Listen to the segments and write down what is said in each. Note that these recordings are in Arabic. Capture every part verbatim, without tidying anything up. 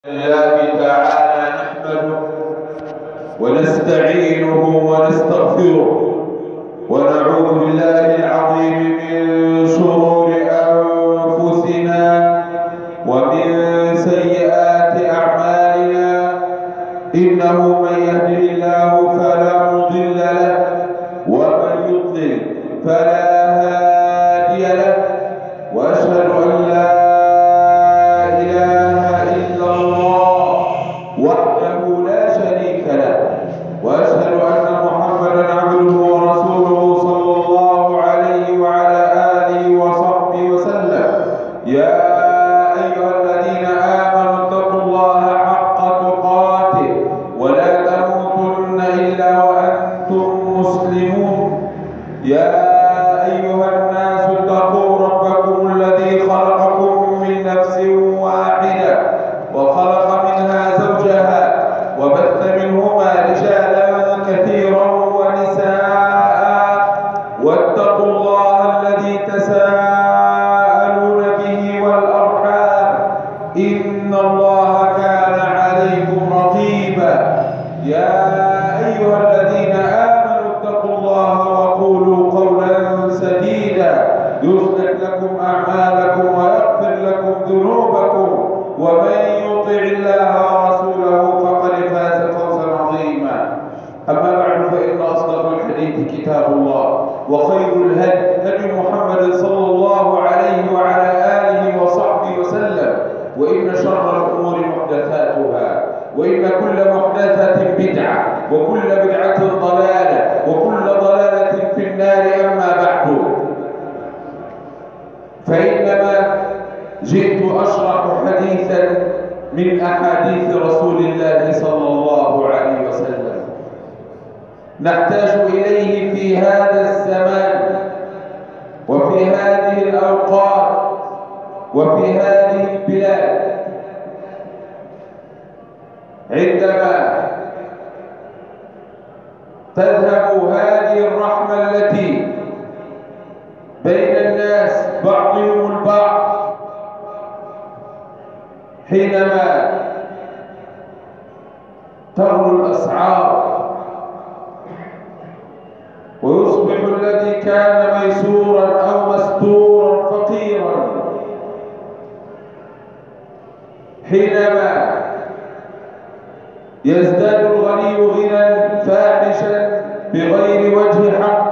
الله تعالى نحمده ونستعينه ونستغفره ونعوذ بالله العظيم من شرور أنفسنا ومن سيئات أعمالنا إنه من يهده الله فلا مضل له ومن يضلل فلا هادي له وأشهد أن لا وأشهد أن محمدا عبده ورسوله صلى الله عليه وعلى آله وصحبه وسلم. يا أيها الذين آمنوا اتقوا الله حق تقاته ولا تموتن إلا وأنتم مسلمون. يا أيها الناس اتقوا ربكم الذي خلقكم من نفس واحدة وخلق منها زوجها وبث منهما رجالا كثيرا ونساء واتقوا الله الذي تساءلون به والأرحام إن الله كان عليكم رقيبا. يا أيها الذين آمنوا اتقوا الله وقولوا قولا سديدا يصلح لكم أعمالكم ويغفر لكم ذنوبكم ومن يطع الله ورسوله فقد فاز فوزا عظيما. أما بعد فإن أصدق الحديث كتاب الله وخير الهدي هدي محمد صلى الله عليه وعلى آله وصحبه وسلم وإن شر الأمور محدثاتها وإن كل محدثة بدعة وكل بدعة ضلالة وكل ضلالة في النار. أما بعد فإنما جئت أشرح حديثا من أحاديث رسول الله صلى الله عليه وسلم نحتاج إليه في هذا الزمان وفي هذه الأوقات وفي هذه البلاد. عندما تذهب هذه الرحمة التي بين الناس بعضهم البعض، حينما تغلو الأسعار ويصبح الذي كان ميسورا أو مستورا فقيرا، حينما يزداد الغني غنى فاحشا بغير وجه حق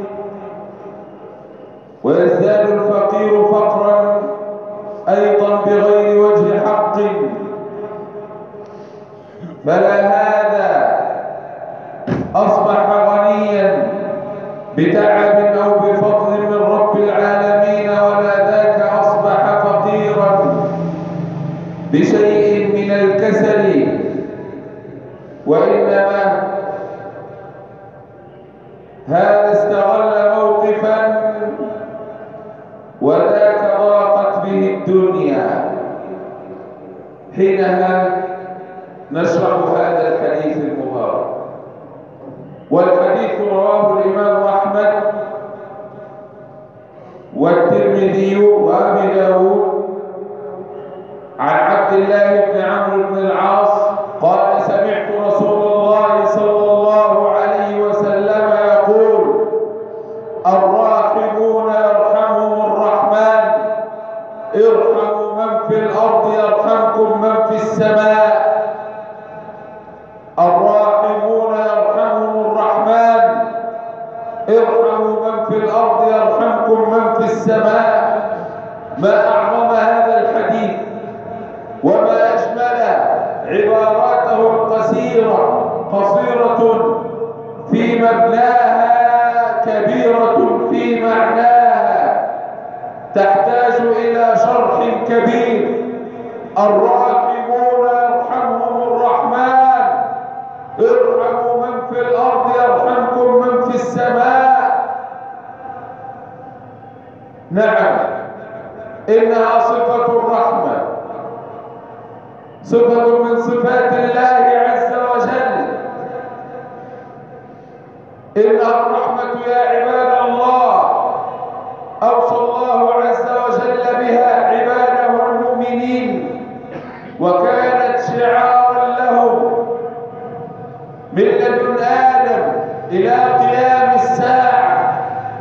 ويزداد الفقير فقرا أيضا بغير وجه حق، فلا هذا أصبح غنيا بتعب أو بفضل من رب العالمين ولا ذاك أصبح فقيرا بشيء من الكسل، وإنما هذا استغل موقفا وذاك ضاقت به الدنيا. حينها نشرح هذا الحديث المبارك، والحديث رواه الإمام أحمد والترمذي وأبي داود عن عبد الله بن عمرو بن العاص قال: سمعت رسول الله صلى الله عليه وسلم يقول: الراحمون يرحمهم الرحمن ارحموا من في الأرض يرحمكم من في السماء. الراحمون يرحمهم الرحمن ارحموا من في الأرض يرحمكم من في السماء. ما أعظم هذا الحديث وما أجمل عباراته القصيرة، قصيرة في مبناها كبيرة في معناها، تحتاج إلى شرح كبير. الراحمون يرحمهم الرحمن ارحموا من في الأرض يرحمكم من في السماء. نعم، إنها صفة الرحمة، صفة من صفات الله عز وجل. إنها الرحمة يا عباد الله أوصى الله عز وجل بها عباده المؤمنين، وكانت شعارا لهم من لدن آدم إلى قيام الساعة،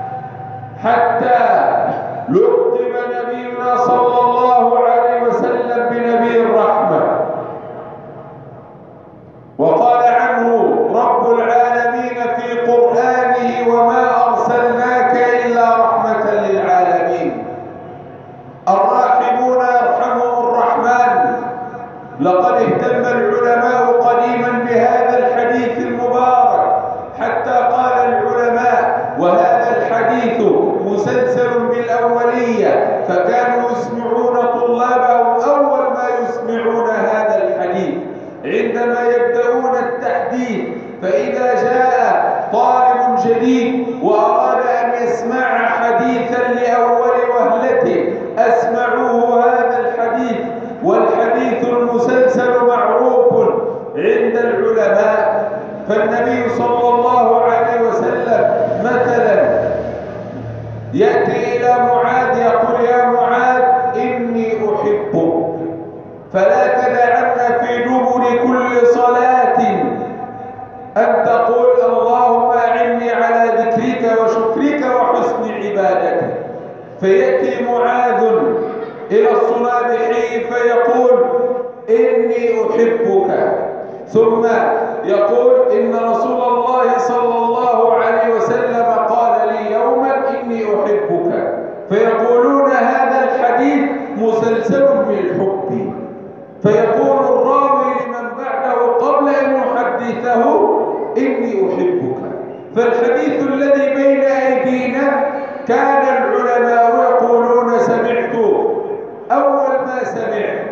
حتى لقب نبينا صلى الله عليه وسلم بنبي الرحمة، وقال عنه رب العالمين في قرآنه: وما أرسلناك إلا رحمة للعالمين. الراحمون يرحمهم الرحمن. لقد اهتم العلماء قديما بهذا الحديث المبارك، حتى قال العلماء: وهذا الحديث مسلسل بالأولية، فكانوا يسمعون طلابهم أول ما يسمعون هذا الحديث عندما يبدأون التحديث. فإذا جاء طالب جديد وأراد أن يسمع حديثا لأول وهلة أسمعوه هذا الحديث، والحديث المسلسل معروف عند العلماء. فالنبي صلى الله عليه وسلم مثلا يأتي إلى معاذ يقول: يا معاذ إني أحبك، فلا تدعن في دبر كل صلاة أن تقول: اللهم أعني على ذكرك وشكرك وحسن عبادتك. فيأتي معاذ إلى الصنابحي فيقول: إني أحبك، ثم يقول: إن رسول الله صلى الله عليه وسلم قال لي يوما إني أحبك. فيقولون هذا الحديث مسلسل بالحب. فيقول الراوي لمن بعده قبل أن يحدثه: إني أحبك. فالحديث الذي بين أيدينا كان العلماء يقولون: سمعت أول ما سمعت،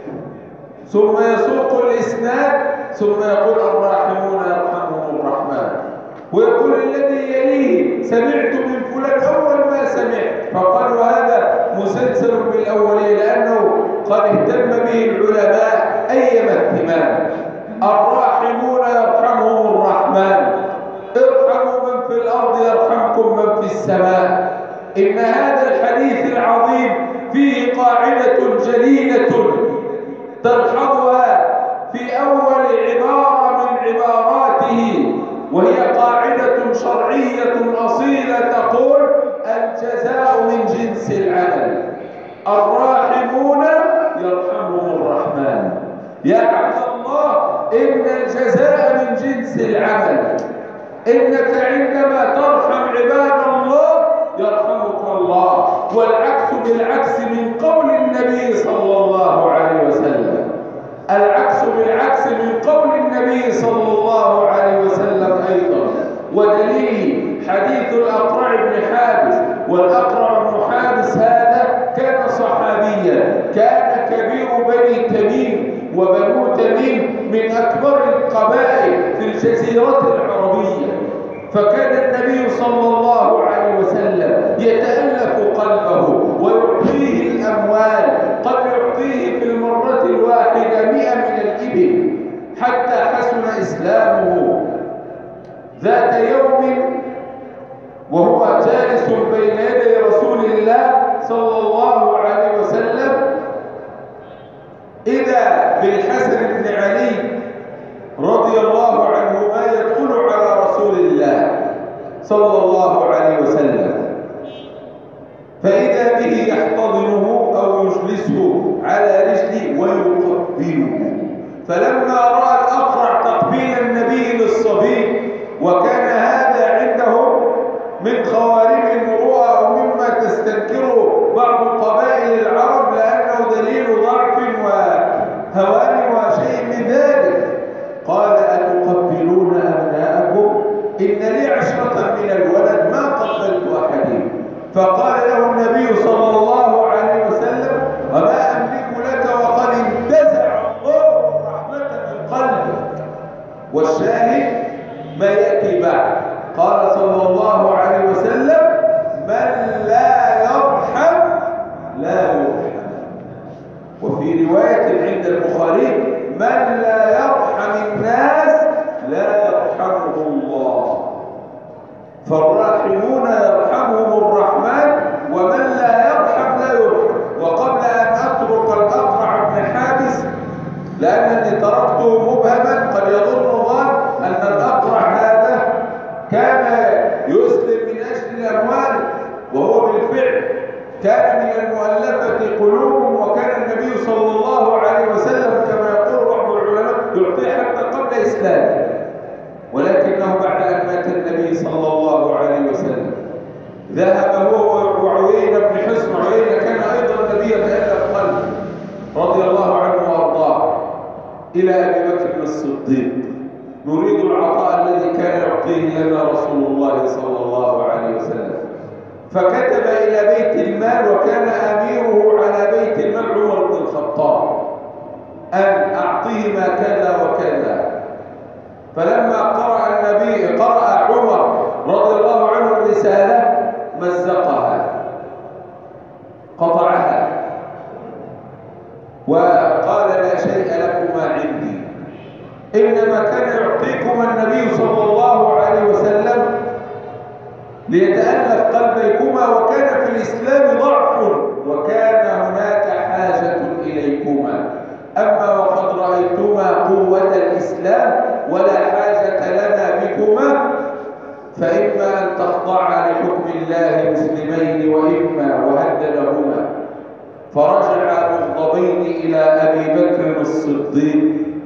ثم يسوق الإسناد، ثم يقول: الراحمون يرحمهم الرحمن، ويقول الذي يليه: سمعت من فلان أول ما سمعت. فقالوا هذا مسلسل بالأولية، لأنه قد اهتم به العلماء أيما اهتمام. الراحمون يرحمهم الرحمن، ارحموا من في الأرض يرحمكم من في السماء. إن هذا الحديث العظيم فيه قاعدة جليلة تلحظها في أول عبارة من عباراته، وهي قاعدة شرعية أصيلة تقول: الجزاء من جنس العمل. الراحمون يرحمهم الرحمن. يا عبد الله، إن الجزاء من جنس العمل. إنك عندما ترحم عباد الله يرحمك الله، والعكس بالعكس من قول النبي صلى الله عليه وسلم. العكس بالعكس من قول النبي صلى الله عليه وسلم أيضا. ودليل حديث الأقرع بن حابس، والأقرع بن حابس هذا كان صحابيا، كان كبير بني تميم، وبنو تميم من أكبر القبائل في الجزيرة العربية. فكان النبي صلى الله عليه وسلم يتألف قلبه ويعطيه الأموال، قد يعطيه في المرة الواحدة مئة من الإبل، حتى حسن إسلامه. ذات يوم وهو جالس بين يدي رسول الله صلى الله عليه وسلم، إذا بالحسن بن علي رضي الله عنهما يدخل على رسول الله صلى الله عليه وسلم، فإذا به يحتضنه أو يجلسه على رجله ويقبله. فلما رأى الأقرع تقبيل النبي للصبي، وكان هذا عندهم من خوارم المروءة أو مما تستنكره بعض قبائل العرب، لأنه دليل ضعف وهوان وشيء من ذلك، قال: أتقبلون أبناءكم؟ إن لي عشرة من الولد ما قبلت أحدهم. فقال له النبي صلى الله عليه وسلم: وما أملك لك وقد انتزع الله الرحمة من قلبك. والشاهد ما يأتي بعد، قال صلى الله عليه وسلم: من لا يرحم لا يرحم. وفي رواية عند البخاري: من لا يرحم الناس لا يرحمه الله. فالراحمون يرحمهم الرحمن، ومن لا يرحم لا يرحم. وقبل أن أترك الأقرع بن حابس لا لأنني تركته مبهما قد يظن ظن أن الأقرع هذا كان يسلم من أجل الأموال، وهو بالفعل كان من المؤلفة قلوبهم، وكان النبي صلى الله عليه وسلم كما يقول بعض العلماء يعطيه حتى قبل إسلامه، ولكنه بعد أن مات النبي صلى الله عليه وسلم ذهب هو وعيينة بن حصن. عيينة كان أيضا نبيا كأنه قلب رضي الله عنه وأرضاه إلى أبي بكر الصديق: نريد العطاء الذي كان يعطيه لنا رسول الله صلى الله عليه وسلم. فكتب إلى بيت المال، وكان أميره على بيت المال عمر بن الخطاب، أن أعطيه ما كذا وكذا. فلما قرأ النبي قرأ عمر رضي الله عنه الرسالة مزقها، قطعها، وقال: لا شيء لكما عندي، إنما كان يعطيكما النبي صلى الله عليه وسلم ليتألف قلبيكما، وكان في الإسلام ضعف، وكان هناك حاجة إليكما، أما وقد رأيتما قوة الإسلام ولا حاجة لنا بكما، فإما أن تخضعا لحكم الله مسلمين، وإما وهددهما. فرجع مغضبين إلى أبي بكر الصديق،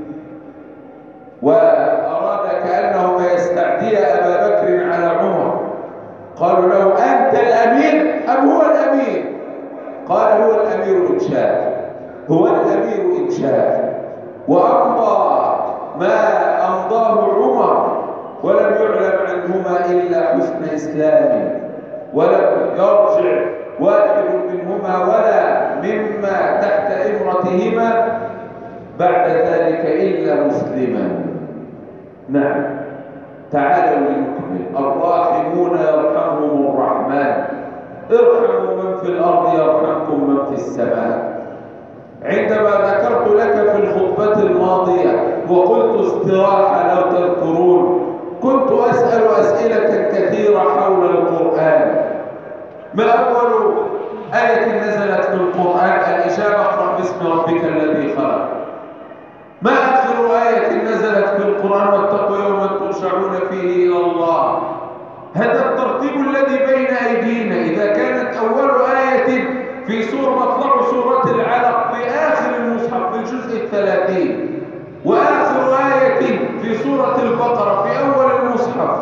وأراد كأنهما يستعدي أبا بكر على عمر. قالوا له: أنت الأمير أم هو الأمير؟ قال: هو الأمير إن شاء، هو الأمير إن شاء. وأمضى ما أمضاه عمر، ولم يعلم عنهما إلا حسن إسلام، ولم يرجع واحد منهما ولا مما تحت إمرتهما بعد ذلك إلا مسلما. نعم. تعالوا لنكمل. الراحمون يرحمهم الرحمن، ارحموا من في الأرض يرحمكم من في السماء. عندما ذكرت لك في الخطبة الماضية وقلت استراحة لو تذكرون، كنت أسأل أسئلة كثيرة حول القرآن. ما أول آية نزلت في القرآن؟ الإجابة: اقرأ باسم ربك الذي خلق. ما آخر آية نزلت في القرآن؟ واتقوا يوما ترجعون فيه إلى الله. هذا الترتيب الذي بين أيدينا. إذا كانت أول آية في سورة مطلع سورة العلق في آخر المصحف في الجزء الثلاثين، وآخر آية في سورة البقرة في أول المصحف،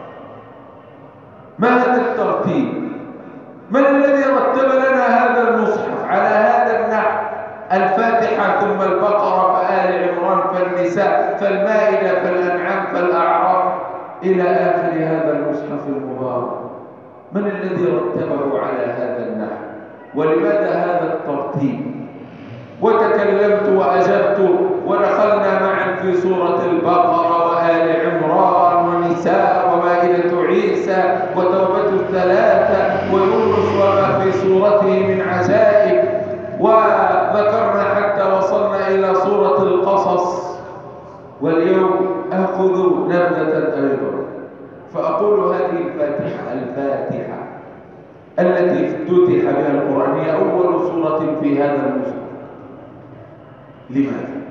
ما هذا الترتيب؟ من الذي رتب لنا هذا المصحف على هذا النحو؟ الفاتحة ثم البقرة فآل عمران فالنساء فالمائدة فالأنعام فالأعراف إلى آخر هذا المصحف المبارك. من الذي رتبه على هذا النحو؟ ولماذا هذا الترتيب؟ وتكلمت وأجبت، ودخلنا معا في سورة البقرة وآل عمران ونساء ومائدة عيسى وتوبة الثلاثة ويونس وما في سورته من عجائب، وذكرنا حتى وصلنا إلى سورة القصص. واليوم أخذ نبذة أيضا، فأقول هذه الفاتحة الفاتحة التي افتتح بها القرآن هي أول سورة في هذا المصحف. لماذا؟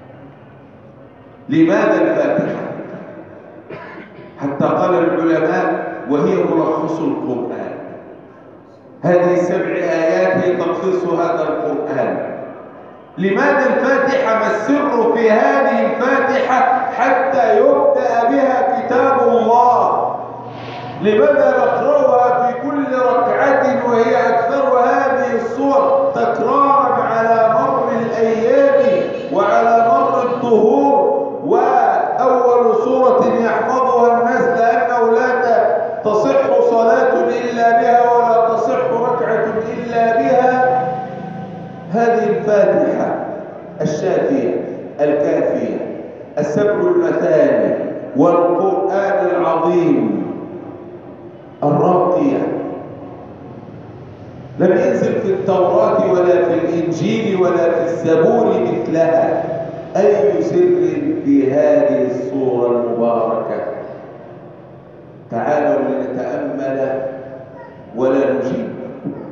لماذا الفاتحة؟ حتى قال العلماء وهي ملخص القرآن. هذه سبع آيات هي تلخيص هذا القرآن. لماذا الفاتحة؟ ما السر في هذه الفاتحة حتى يبدأ بها كتاب الله؟ لماذا نقرأها في كل ركعة وهي أكثر هذه الصور تكرارا على مر الأيام وعلى مر الدهور، وأول سورة يحفظها الناس لأنه لا تصح صلاة إلا بها ولا تصح ركعة إلا بها؟ هذه الفاتحة الشافية الكافية السبع المثاني والقرآن العظيم الراقية، لم ينزل في التوراة ولا في الإنجيل ولا في الزبور مثلها. أي سر في هذه الصورة المباركة؟ تعالوا لنتأمل ولا نجيب،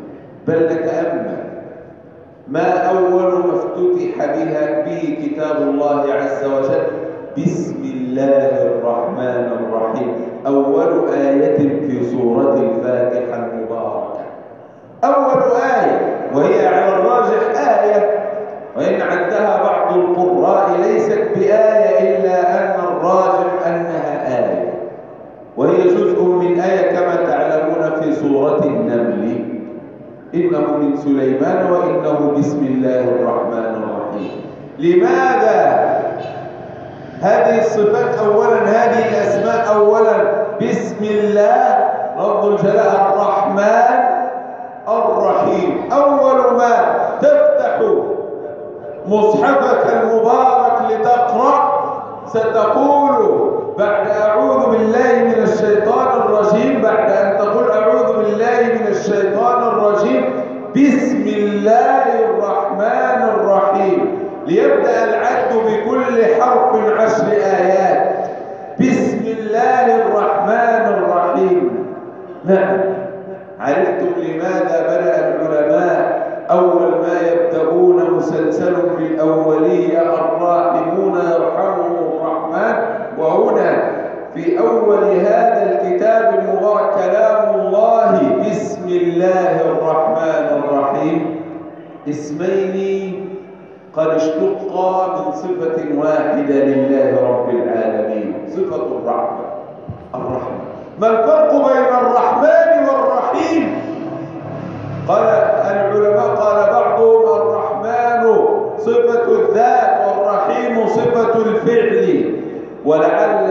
بل نتأمل ما أول ما افتتح بها به كتاب الله الله عز وجل بسم الله الرحمن الرحيم، أول آية في سورة الفاتحة المباركة، أول آية، وهي على الراجح آية، وإن عدها بعض القراء ليست بآية إلا أن الراجح أنها آية، وهي جزء من آية كما تعلمون في سورة النمل، إنه من سليمان وإنه بسم الله الرحمن الرحيم. لماذا هذه الصفات أولا، هذه الأسماء أولا؟ بسم الله لفظ الجلالة، الرحمن الرحيم. أول ما تفتح مصحفك المبارك لتقرأ ستقول بعد أعوذ بالله من الشيطان الرجيم، بعد أن تقول أعوذ بالله من الشيطان الرجيم بسم الله الرحمن الرحيم، ليبدأ العد بكل حرف عشر آيات. بسم الله الرحمن الرحيم. نعم، عرفتم لماذا بدأ العلماء أول ما يبدأون مسلسل في الأولية الراحمون يرحمهم الرحمن، وهنا في أول هذا الكتاب المبارك كلام الله بسم الله الرحمن الرحيم، اسمين قد اشتقا من صفة واحدة لله رب العالمين، صفة الرحمة. الرحمة، ما الفرق بين الرحمن والرحيم؟ قال العلماء، قال بعضهم الرحمن صفة الذات والرحيم صفة الفعل، ولعل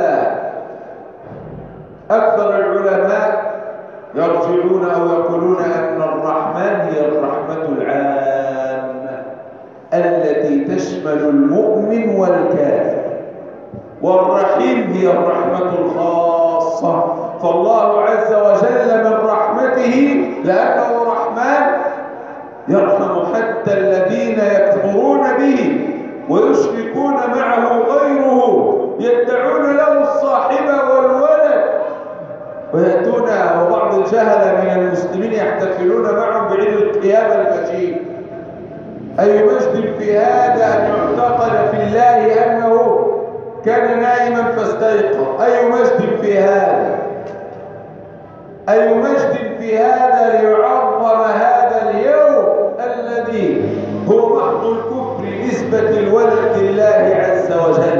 أكثر العلماء يرجعون أو يقولون أن الرحمن هي الرحمة العامة التي تشمل المؤمن والكافر، والرحيم هي الرحمة الخاصة. فالله عز وجل من رحمته لأنه رحمن يرحم حتى الذين يكفرون به ويشركون معه غيره، يدعون له الصاحب والولد، ويأتون وبعض الجهلة من المسلمين يحتفلون معهم بعيد القيامة المجيد. أي مجد في هذا أن يعتقد في الله أنه كان نائما فاستيقظ؟ أي مجد في هذا؟ أي مجد في هذا ليعظم هذا اليوم الذي هو محض الكفر نسبة الولد لله عز وجل،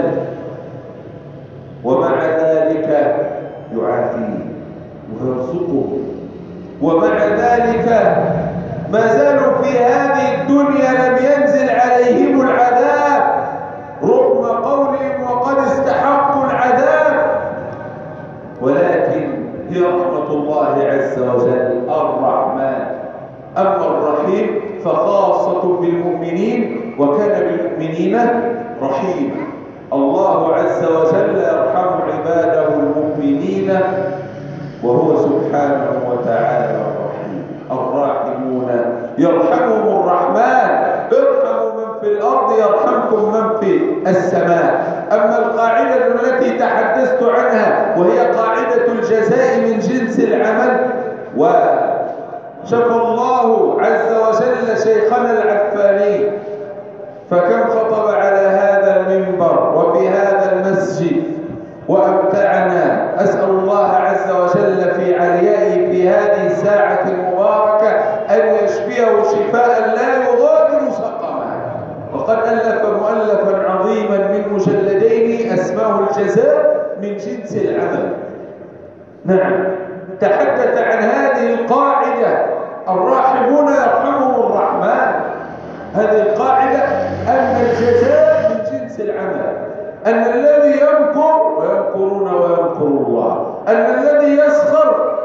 ومع ذلك يعافيه ويرزقه، ومع ذلك ما زالوا في هذه الدنيا لم ينزل عليهم العذاب رغم قولهم وقد استحقوا العذاب، ولكن هي رحمة الله عز وجل الرحمن. أما الرحيم فخاصة بالمؤمنين، وكان بالمؤمنين رحيما. الله عز وجل يرحم عباده المؤمنين، وهو سبحانه وتعالى الرحيم. الراحمون يرحمهم الرحمن، ارحموا من في الأرض يرحمكم من في السماء. أما القاعدة التي تحدثت عنها وهي قاعدة الجزاء من جنس العمل، وشفى الله عز وجل شيخنا العفاني فكم خطب على هذا المنبر وفي هذا المسجد وأمتعنا، أسأل الله عز وجل في عليائه في هذه الساعة المباركة أن يشفيه شفاء لا يغادر سقما. وقد ألف مؤلفا عظيما من مجلدين اسماه الجزاء من جنس العمل. نعم، تحدث عن هذه القاعدة، الراحمون يرحمهم الرحمن. هذه القاعدة أن الجزاء من جنس العمل، أن الذي يمكر ويمكرون ويمكر الله، أن الذي يسخر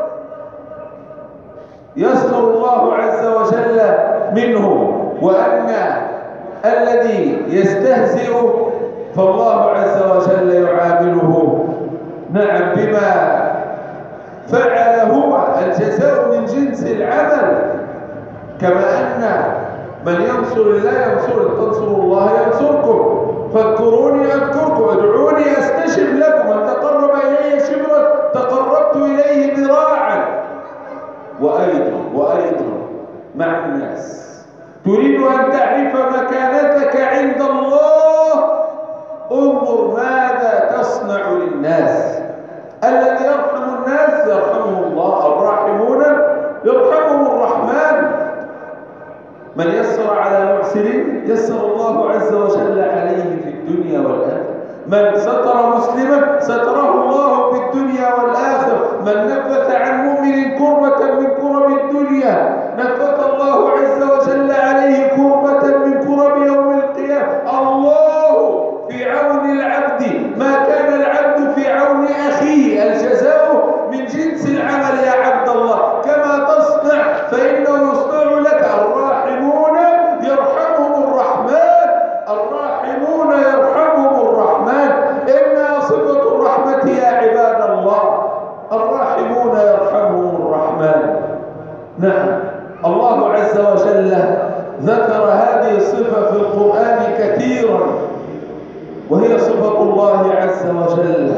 يسخر الله عز وجل منه، وأن الذي يستهزئ فالله عز وجل يعامله نعم بما فعل هو. الجزاء من جنس العمل، كما أن من ينصر الله ينصر، تنصروا الله ينصركم، فاذكروني أذكركم، ادعوني أستجب لكم، من تقرب إلي شبرا تقربت إليه ذراعا. وأيضا وأيضا مع الناس، تريد أن تعرف مكانتك عند الله من ستر مسلما ستره الله في الدنيا والآخرة. من نفث عن مؤمن كربة من كرب الدنيا نفث الله عز وجل عليه كربة من كرب يوم القيامة. الله في عون العبد ما كان العبد في عون أخيه. الجزاء من جنس العمل يا عبد الله، كما تصنع فإنه يصنع لك. الراحمون يرحمهم الرحمن، الراحمون يرحمهم الرحمن. إنها صفة الرحمة يا عباد الله، الراحمون يرحمهم الرحمن. نعم، الله عز وجل ذكر هذه الصفة في القرآن كثيرا، وهي صفة الله عز وجل،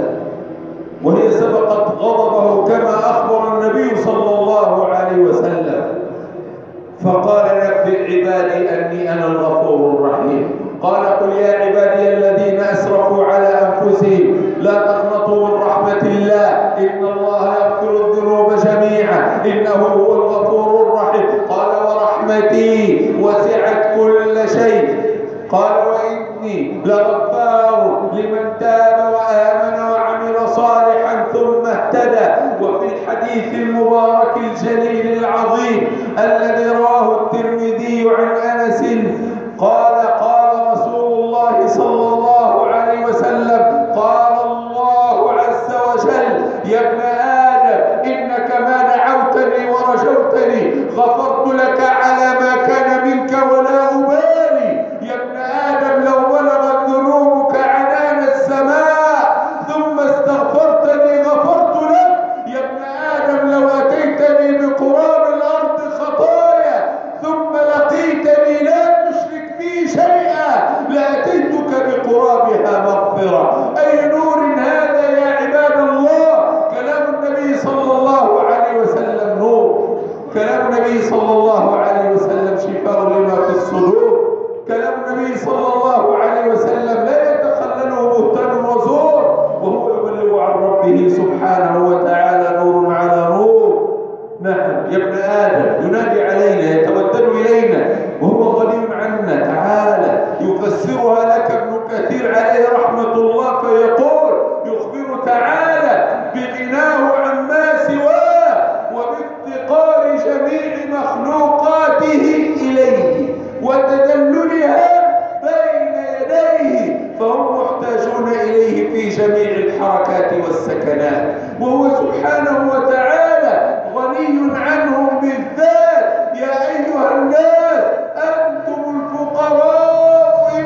وهي سبقت غضبه كما أخبر النبي صلى الله عليه وسلم، فقال نبئ عبادي أني أنا الغفور الرحيم. قال قل يا عبادي الذين أسرفوا على أنفسهم لا تقنطوا من رحمة الله إن الله يغفر الذنوب جميعا إنه هو الغفور الرحيم. قال ورحمتي وسعت كل شيء. قال وإني لغفار لمن تاب وآمن وعمل صالحا ثم اهتدى. وفي الحديث المبارك الجليل العظيم الذي رواه الترمذي عن أنس قال قال رسول الله صلى الله عليه وسلم قال الله عز وجل يا ابن آدم إنك ما دعوتني ورجوتني غفرت لك على ما كان منك ولا أبالي. يا ابن آدم لو بلغت ذنوبك عنان السماء ثم استغفرتني غفرت لك. يا ابن آدم لو أتيتني بقراب الأرض خطايا ثم لقيتني لا تشرك بي شيئا لأتيتك بقرابها مغفرة. أي نور هذا يا عباد الله. كلام النبي صلى الله عليه وسلم نور، كلام النبي صلى الله عليه وسلم شفاء لما في الصدور. كلام النبي صلى الله عليه وسلم لا يتخلله بهتان وزور، وهو يبلغ عن ربه سبحانه وتعالى نور على نور. نعم يا ابن آدم ينادي علينا يتودد إلينا وهو غني عنا. تعالى يفسرها لك ابن كثير عليه رحمة الله فيقول يخبر تعالى بغناه عما سواه وبافتقار جميع مخلوقاته إليه وتدللها بين يديه، فهم محتاجون إليه في جميع الحركات والسكنات، وهو سبحانه وتعالى غني عنهم بالذات. يا أيها الناس أنتم الفقراء إلى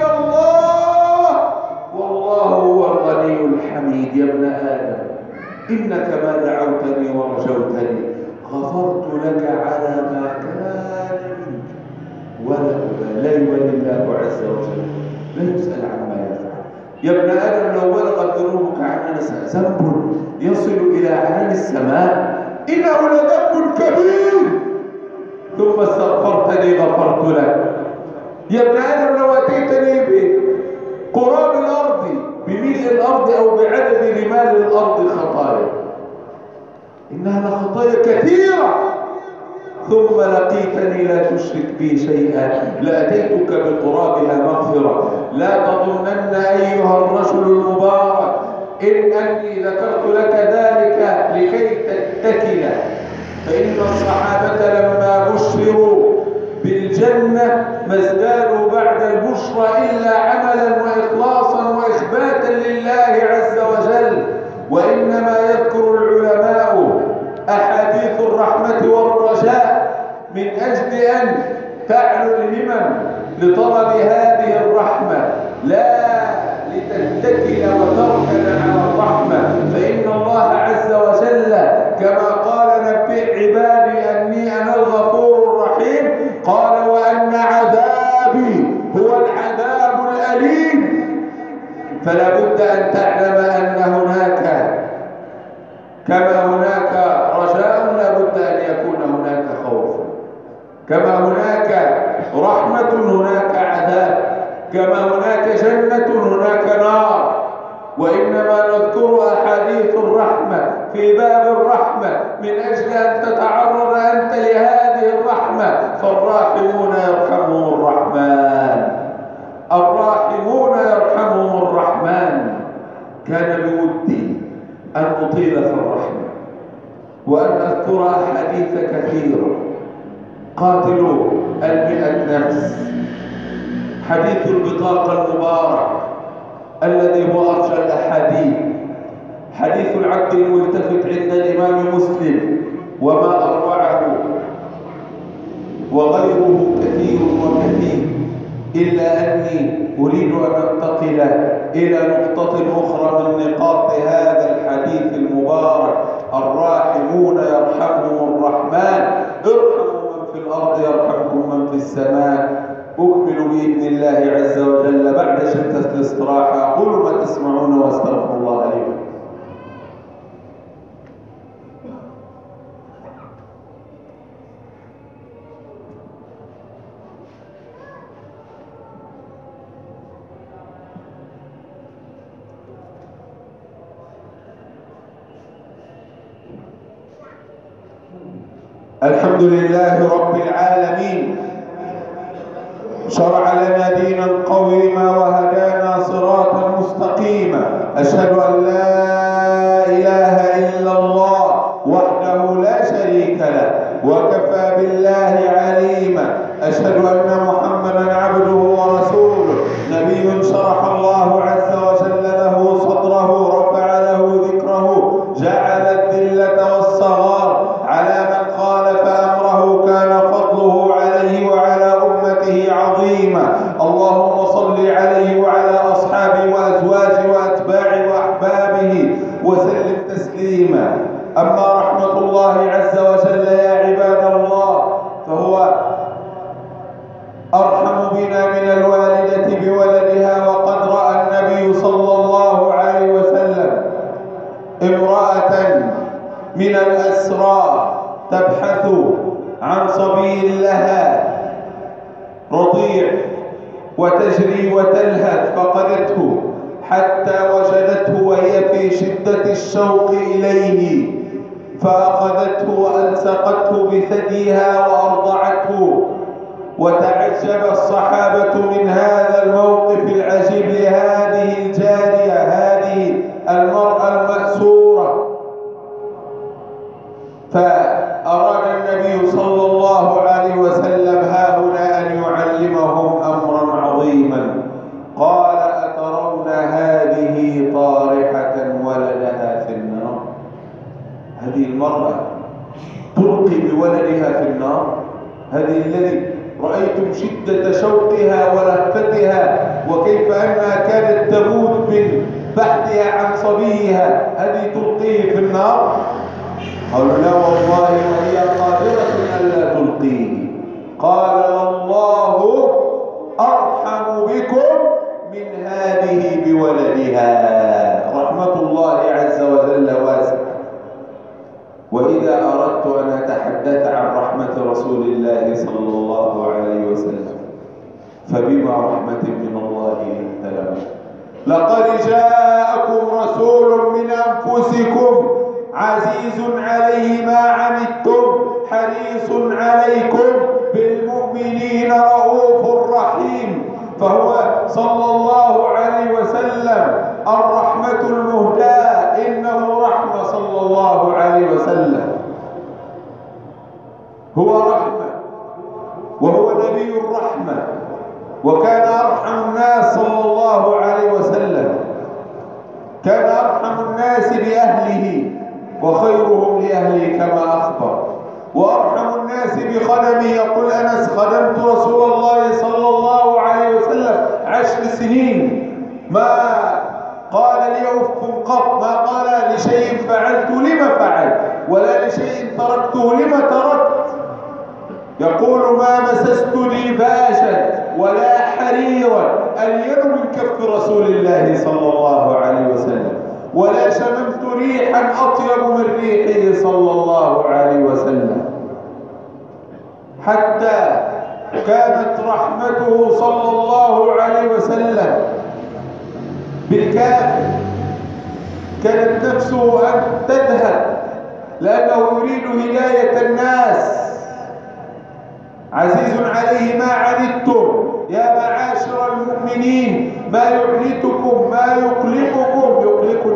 الله والله هو الغني الحميد. يا ابن آدم إنك ما دعوتني ورجوتني غفرت لك على ما كان منك ولا لا يولي الله عز وجل، لا يسأل عما يفعل. يا ابن آدم لو بلغت ذنوبك عنان ذنب يصل إلى عنان السماء إنه لذنب كبير ثم استغفرتني غفرت لك. يا ابن آدم لو أتيتني بقراب الأرض بملء الأرض أو بعدد رمال الأرض خطايا، إنها لخطايا كثيرة، ثم لقيتني لا تشرك بي شيئا لأتيتك بقرابها مغفرة. لا تظنن أيها الرجل المبارك إن أني ذكرت لك ذلك لكي تتكل، فإن الصحابة لما بشروا بالجنة ما ازدادوا بعد البشرى إلا عملا وإخلاصا وإخباتا لله عز وجل. وإنما يذكر العلماء أحاديث الرحمة والرجاء من أجل أن تعلو الهمم لطلب هذه الرحمة لا لتتكل وتركن على الرحمة. فإن الله عز وجل كما قال نبئ عبادي أني أنا الغفور الرحيم قال وأن عذابي هو العذاب الأليم. فلا بد أن تعلم أن هناك كما هناك رجاء لا بد أن يكون هناك خوف، كما هناك رحمة هناك عذاب، كما هناك جنة هناك نار. وإنما نذكر أحاديث الرحمة في باب الرحمة من أجل أن تتعرض أنت لهذه الرحمة. فالراحمون يرحمهم الرحمن، الراحمون يرحمهم الرحمن. كان بودي أن أطيل في الرحمة وأن أذكر أحاديث كثيرة. قاتلوا المئة نفس، حديث البطاقة المبارك الذي هو أرجى الأحاديث، حديث العبد الملتفت عند الإمام مسلم وما أروعه، وغيره كثير وكثير، إلا أني أريد أن أنتقل إلى نقطة أخرى من نقاط هذا الحديث المبارك: الراحمون يرحمهم الرحمن، ارحموا من في الأرض يرحمكم من في السماء. أكمل بإذن الله عز وجل بعد شدة الاستراحة. أقول ما تسمعون واستغفر الله لي ولكم. الحمد لله رب العالمين، شرع لنا دينا قويما وهدانا صراطا مستقيما. أشهد أن لا إله إلا الله وحده لا شريك له وكفى بالله عليما. أشهد أن محمدا عبده ورسوله، نبي شرح الله عز وجل له صدره، رفع له ذكره، جعل الذلة والصغار على من خالف أمره، كان فضله عليه وعلى أمته عظيما. اللهم صل عليه وعلى أصحابه وأزواجه وأتباعه وأحبابه وسلم تسليما. أما رحمة الله عز وجل يا عباد الله فهو أرحم بنا من الوالدة بولدها. وقد رأى النبي صلى الله عليه وسلم امرأة من الأسرى تبحث عن صبي لها رضيع وتجري وتلهث، فقدته حتى وجدته وهي في شدة الشوق إليه، فأخذته وألصقته بثديها وأرضعته. وتعجب الصحابة من هذا الموقف العجيب لهذه الجارية، هذه المرأة المأسورة. فأراد النبي صلى الله عليه وسلم هؤلاء أن يعلمهم أمرا عظيما. قال: أترون هذه طارحة ولدها في النار؟ هذه المرأة تلقي بولدها في النار؟ هذه الذي رأيتم شدة شوقها ولهفتها وكيف أنها كانت تموت من بحثها عن صبيها، هذه تلقيه في النار؟ قالوا: لا والله وهي قادرة ألا تلقيه. قال: الله أرحم بكم من هذه بولدها. رحمة الله عز وجل واسعة. وإذا أردت أن أتحدث عن رحمة رسول الله صلى الله عليه وسلم فبما رحمة من الله لنت له. لقد جاءكم رسول من أنفسكم عزيز عليه ما عنتم حريص عليكم بالمؤمنين رؤوف رحيم. فهو صلى الله عليه وسلم الرحمة المهداة، إنه رحمة صلى الله عليه وسلم، هو رحمة وهو نبي الرحمة، وكان أرحم الناس صلى الله عليه وسلم، كان أرحم الناس بأهله وخيرهم لأهله كما أخبر، وأرحم الناس بخدمه. يقول أنس: خدمت رسول الله صلى الله عليه وسلم عشر سنين، ما قال لي أف قط، ما قال لشيء فعلت لما فعلت، ولا لشيء تركته لما تركت. يقول: ما مسست ديباجا ولا حريرا ألين من كف رسول الله صلى الله عليه وسلم، ولا شممت ريحا أطيب من ريحه صلى الله عليه وسلم. حتى كانت رحمته صلى الله عليه وسلم بالكافر، كانت نفسه أن تذهب لأنه يريد هداية الناس. عزيز عليه ما عنتم يا معاشر المؤمنين، ما يعنتكم ما يقلقكم، يقلق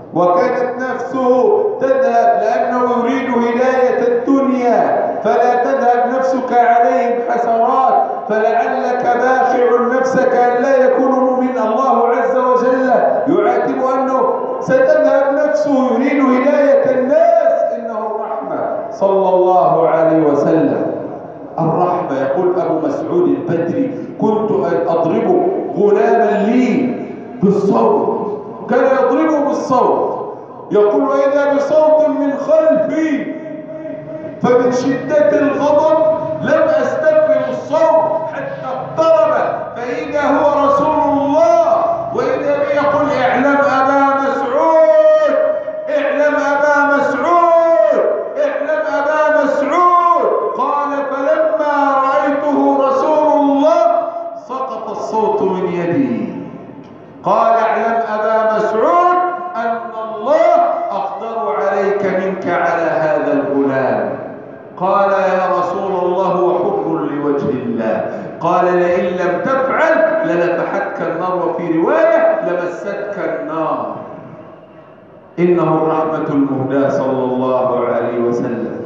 وكانت نفسه تذهب لأنه يريد هداية الدنيا، فلا تذهب نفسك عليهم حسرات، فلعلك باخع نفسك أن لا يكونوا مؤمنين. الله عز وجل يعاتب أنه ستذهب نفسه يريد هداية الناس، إنه الرحمة صلى الله عليه وسلم. الرحمة. يقول أبو مسعود البدري: كنت أضرب غلاما لي بالصوت، كان يضربه بالصوت، يقول: وإذا بصوت من خلفي، فمن شدة الغضب لم أستقبل الصوت حتى اقترب فإذا هو رسول الله، وإذا به يقول: اعلم أبا مسعود، اعلم أبا مسعود، اعلم أبا مسعود. قال: فلما رأيته رسول الله سقط الصوت من يدي. قال: اعلم أبا مسعود أن الله أقدر عليك منك على هذا الغلام. قال: يا رسول الله هو حر لوجه الله. قال: لئن لم تفعل لنفحتك النار، وفي رواية لمستك النار. إنه الرحمة المهداة صلى الله عليه وسلم.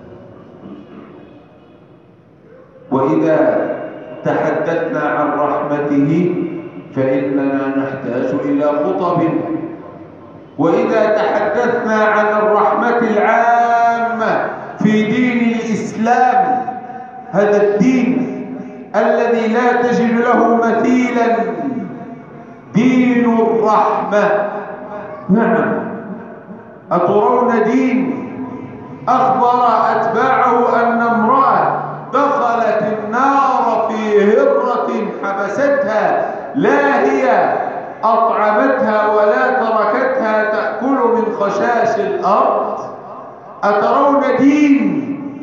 وإذا تحدثنا عن رحمته فإننا نحتاج إلى خطب. وإذا تحدثنا عن الرحمة العامة في دين الإسلام، هذا الدين الذي لا تجد له مثيلا، دين الرحمة. نعم، أترون دين أخبر أتباعه أن امرأة دخلت النار في هرة حبستها، لا هي أطعمتها ولا تركتها تأكل من خشاش الأرض. أترون دين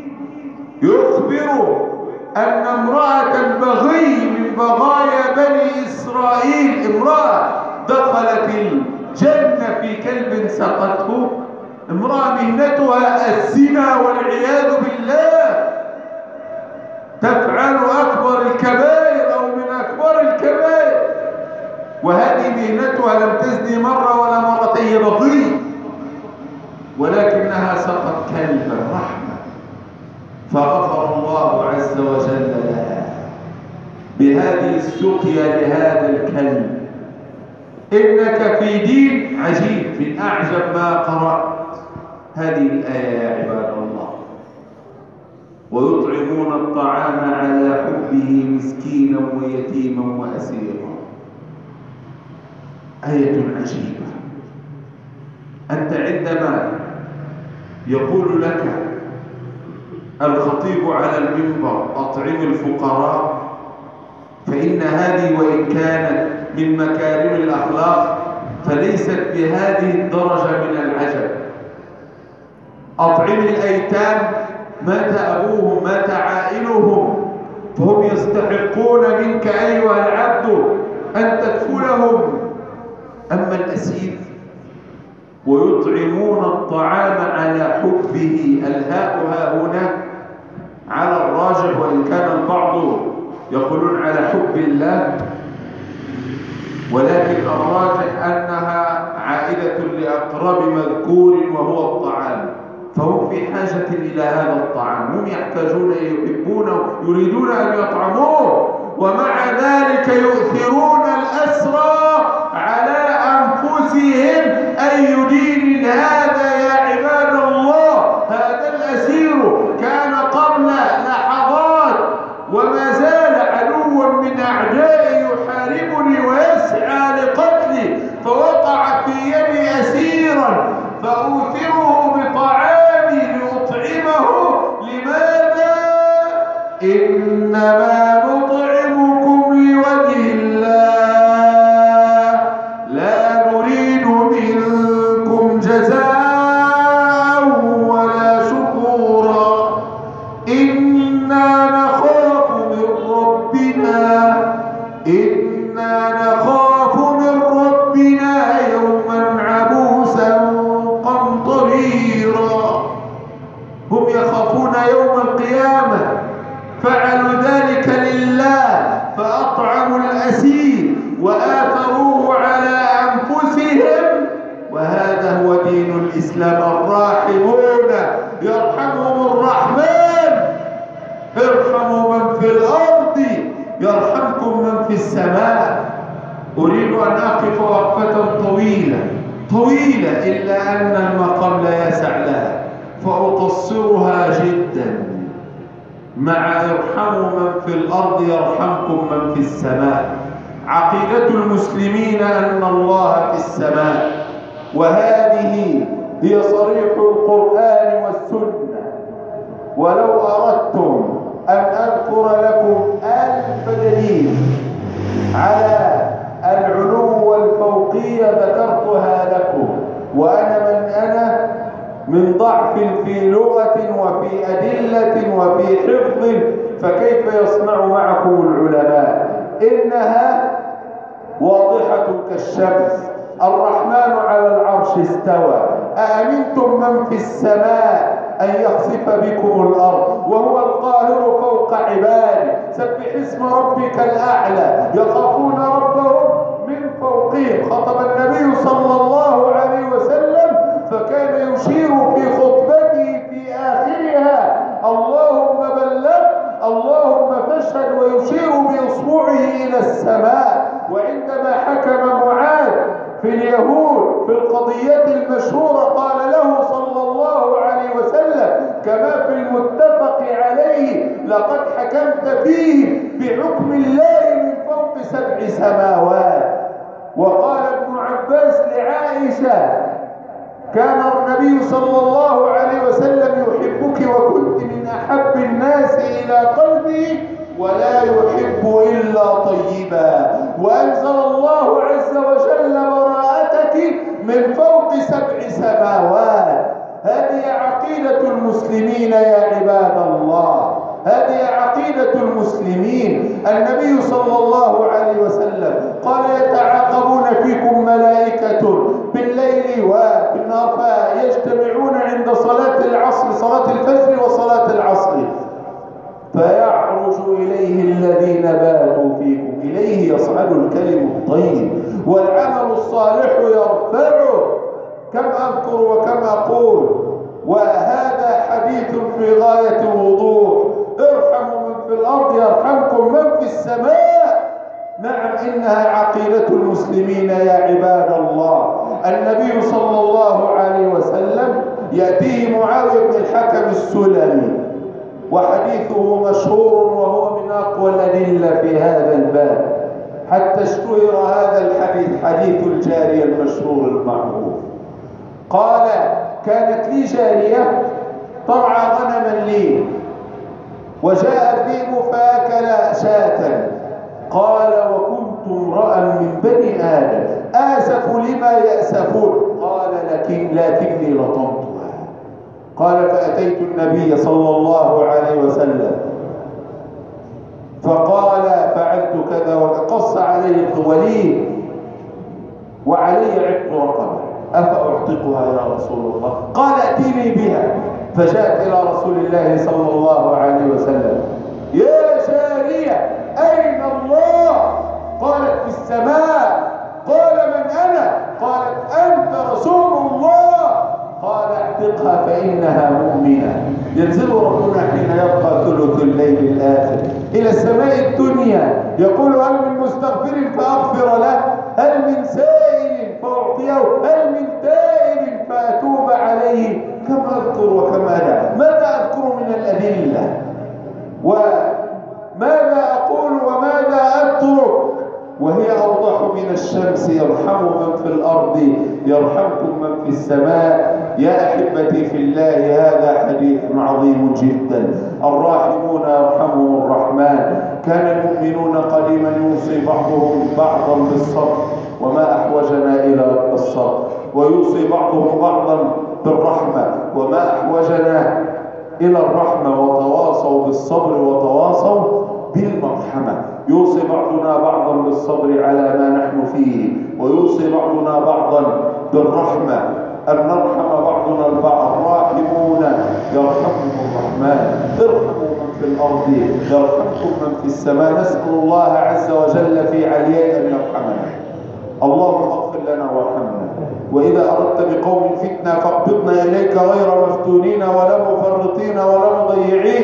يخبر أن امرأة بغي من بغايا بني إسرائيل، امرأة دخلت الجنة في كلب سقته، امرأة مهنتها الزنا والعياذ بالله، تفعل أكبر الكبائر أو من أكبر الكبائر، وهذه مهنتها لم تزني مرة ولا مرتين، هي بغي، ولكنها سقط كلبا رحمة، فغفر الله عز وجل لها بهذه السقيا لهذا الكلب. إنك في دين عجيب، من أعجب ما قرأت هذه الآية يا عباد الله. ويطعمون الطعام على حبه مسكينا ويتيما وأسيرا. آية عجيبة. أنت عندما يقول لك الخطيب على المنبر أطعم الفقراء، فإن هذه وإن كانت من مكارم الأخلاق فليست بهذه الدرجة من العجب. أطعم الأيتام، مات أبوهم مات عائلهم، فهم يستحقون منك أيها العبد أن تكفلهم. أما الأسير، ويطعمون الطعام على حبه، الهاء ها هنا على الراجح، وإن كان البعض يقولون على حب الله، ولكن الراجح أنها عائدة لأقرب مذكور وهو الطعام، فهم في حاجة إلى هذا الطعام، هم يحتاجون يحبونه يريدون أن يطعموه، ومع ذلك يؤثرون الأسرى على أنفسهم. أي دين هذا يا عباد الله؟ هذا الأسير كان قبل لحظات وما زال عدوا من أعدائي يحاربني ويسعى لقتلي، فوقع في يدي أسيرا فأوثره بطعامي لأطعمه. لماذا؟ إنما نطعمكم لوجه الله أريد أن أقف وقفة طويلة طويلة إلا أن المقام لا يسع لها، فأقصرها جدا مع ارحموا من في الأرض يرحمكم من في السماء. عقيدة المسلمين أن الله في السماء، وهذه هي صريح القرآن والسنة. ولو أردتم أن أذكر لكم ألف دليل على العلو والفوقية ذكرتها لكم، وأنا من أنا من ضعف في لغة وفي أدلة وفي حفظ، فكيف يصنع معكم العلماء؟ إنها واضحة كالشمس. الرحمن على العرش استوى، أأمنتم من في السماء أن يخسف بكم الأرض وهو القاهر فوق عباده. سبح اسم ربك الأعلى، يخافون ربهم من فوقهم. خطب النبي صلى الله عليه وسلم فكان يشير في خطبته في آخرها اللهم بلغ اللهم فاشهد، ويشير بإصبعه إلى السماء. وعندما حكم معاذ في اليهود في القضية المشهورة قال له صلى الله عليه وسلم كما في المتفق عليه لقد حكمت فيه بحكم الله من فوق سبع سماوات. وقال ابن عباس لعائشة كان النبي صلى الله عليه وسلم يحبك وكنت من أحب الناس إلى قلبي ولا يحب إلا طيبا. وأنزل الله عز وجل براءتك من فوق سبع سماوات. هذه عقيدة المسلمين يا عباد الله، هذه عقيدة المسلمين. النبي صلى الله عليه وسلم قال يتعاقبون فيكم ملائكة بالليل وبالنهار يجتمعون عند صلاة العصر، صلاة الفجر وصلاة العصر، فيعرج إليه الذين باتوا فيكم، إليه يصعد الكلم الطيب والعمل الصالح يرفعه. كم أذكر وكم أقول، وهذا حديث في غاية الوضوح. ارحموا من في الأرض يرحمكم من في السماء. نعم، إنها عقيدة المسلمين يا عباد الله. النبي صلى الله عليه وسلم يأتيه معاوية بن الحكم السلمي، وحديثه مشهور وهو من أقوى الأدلة في هذا الباب، حتى اشتهر هذا الحديث حديث الجارية المشهور المعروف. قال كانت لي جارية ترعى غنما لي، وجاء الذئب فأكل شاة. قال وكنت امرأ من بني آدم آسف لما يأسفون. قال لكن لكني لطمتها. قال فأتيت النبي صلى الله عليه وسلم فقال فعلت كذا وقص عليه الوليد وعلي عتق رقبة، أفأعتقها يا رسول الله؟ قال ائتني بها. فجاءت إلى رسول الله صلى الله عليه وسلم يا جارية أين الله؟ قالت في السماء. قال من أنا؟ قالت أنت رسول الله. قال اعتقها فإنها مؤمنة. ينزل ربنا حين يبقى ثلث الليل الآخر إلى السماء الدنيا يقول هل من مستغفر فأغفر له، هل من سائل فأعطيه، هل من تائب فأتوب عليه. كم أذكر وكم أدع، ماذا أذكر من الأدلة وماذا أقول وماذا أترك، وهي أوضح من الشمس. يرحم من في الأرض يرحمكم من في السماء. يا أحبتي في الله، هذا حديث عظيم جدا. الراحمون يرحمهم الرحمن. كان المؤمنون قديما يوصي بعضهم بعضا بالصبر، وما أحوجنا إلى الصبر، ويوصي بعضهم بعضا بالرحمة، وما أحوجنا إلى الرحمة. وتواصوا بالصبر وتواصوا بالمرحمة. يوصي بعضنا بعضا بالصبر على ما نحن فيه، ويوصي بعضنا بعضا بالرحمة، أن نرحم بعضنا البعض. الراحمون يرحمهم الرحمن. ارحموا من في الأرض يرحمكم من في السماء. نسأل الله عز وجل في علياء أن يرحمنا. اللهم اغفر لنا وارحمنا. وإذا أردت بقوم فتنة فاقبضنا إليك غير مفتونين ولا مفرطين ولا مضيعين.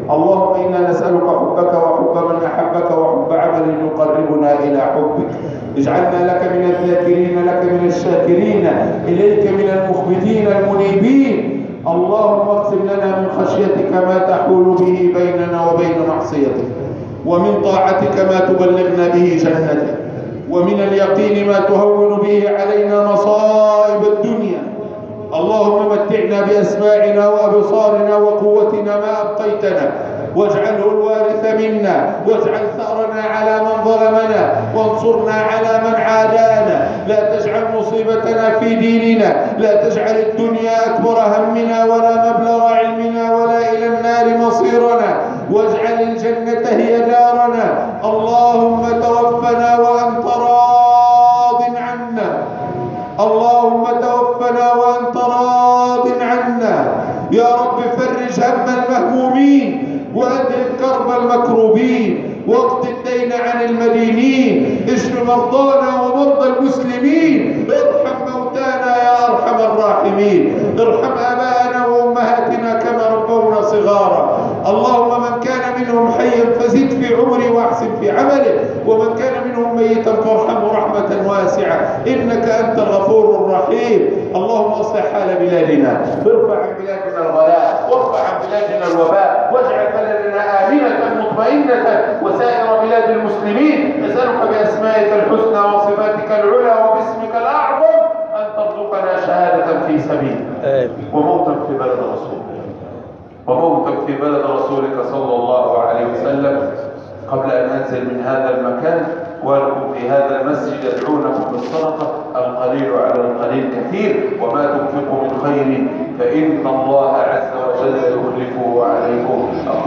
اللهم إنا نسألك حبك وحب من أحبك وحب عمل يقربنا إلى حبك. اجعلنا لك من الذاكرين لك من الشاكرين إليك من المخبتين المنيبين. اللهم اقسم لنا من خشيتك ما تحول به بيننا وبين معصيتك، ومن طاعتك ما تبلغنا به جنتك، ومن اليقين ما تهون به علينا مصائب الدنيا. اللهم متعنا بأسماعنا وأبصارنا وقوتنا ما أبقيتنا، واجعله الوارث منا، واجعل ثأرنا على من ظلمنا، وانصرنا على من عادانا. لا تجعل مصيبتنا في ديننا، لا تجعل الدنيا أكبر همنا ولا مبلغ علمنا ولا إلى النار مصيرنا، واجعل الجنة هي دارنا. اللهم توفنا وأنت راض عنا، اللهم توفنا وأنت راض عنا. يا رب فرج هم المهمومين، وأدرك كرب المكروبين، واقض الدين عن المدينين، اشف مرضانا ومرضى المسلمين، ارحم موتانا يا أرحم الراحمين، ارحم آباءنا وأمهاتنا كما ربونا صغارا. اللهم من كان منهم حيا فزد في عمره واحسن في عمله، ومن كان منهم ميتا فارحمه رحمة واسعة إنك أنت الغفور الرحيم. اللهم اصلح حال بلادنا، ارفع عن بلادنا الغلاء، وارفع عن بلادنا الوباء، واجعل بلدنا آمنة مطمئنة وسائر بلاد المسلمين. نسألك بأسمائك الحسنى وصفاتك العلى وباسمك الأعظم أن ترزقنا شهادة في سبيلك، وموتا في بلد رسولك، وموتا في بلد رسولك صلى الله عليه وسلم. قبل أن أنزل من هذا المكان ولكم في هذا المسجد يدعونكم بالصدقة، القليل على القليل كثير، وما تنفقوا من خير فإن الله عز وجل يخلفه عليكم.